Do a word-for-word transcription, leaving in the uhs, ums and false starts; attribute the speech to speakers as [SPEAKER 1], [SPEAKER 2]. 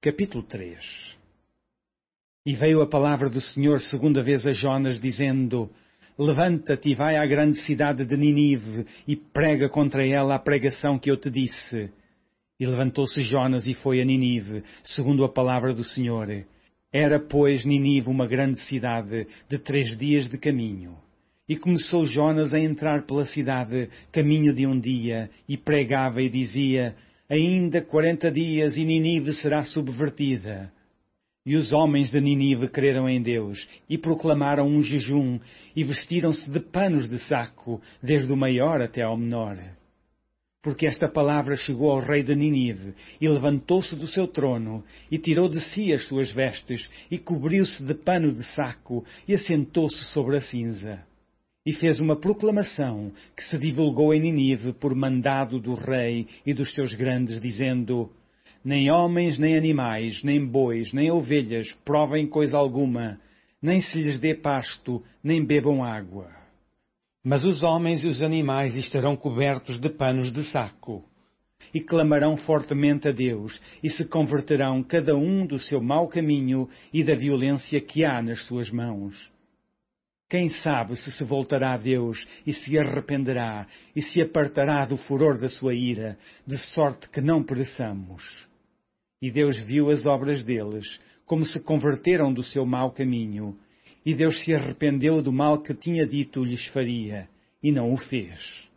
[SPEAKER 1] Capítulo três. E veio a palavra do Senhor segunda vez a Jonas, dizendo: Levanta-te e vai à grande cidade de Ninive e prega contra ela a pregação que eu te disse. E levantou-se Jonas e foi a Ninive, segundo a palavra do Senhor. Era, pois, Ninive uma grande cidade, de três dias de caminho. E começou Jonas a entrar pela cidade, caminho de um dia, e pregava e dizia: Ainda quarenta dias e Ninive será subvertida. E os homens de Ninive creram em Deus, e proclamaram um jejum, e vestiram-se de panos de saco, desde o maior até ao menor. Porque esta palavra chegou ao rei de Ninive, e levantou-se do seu trono, e tirou de si as suas vestes, e cobriu-se de pano de saco, e assentou-se sobre a cinza. E fez uma proclamação, que se divulgou em Ninive por mandado do rei e dos seus grandes, dizendo: Nem homens, nem animais, nem bois, nem ovelhas provem coisa alguma, nem se lhes dê pasto, nem bebam água. Mas os homens e os animais estarão cobertos de panos de saco. E clamarão fortemente a Deus, e se converterão cada um do seu mau caminho e da violência que há nas suas mãos. Quem sabe se se voltará a Deus e se arrependerá e se apartará do furor da sua ira, de sorte que não pereçamos. E Deus viu as obras deles, como se converteram do seu mau caminho, e Deus se arrependeu do mal que tinha dito lhes faria, e não o fez.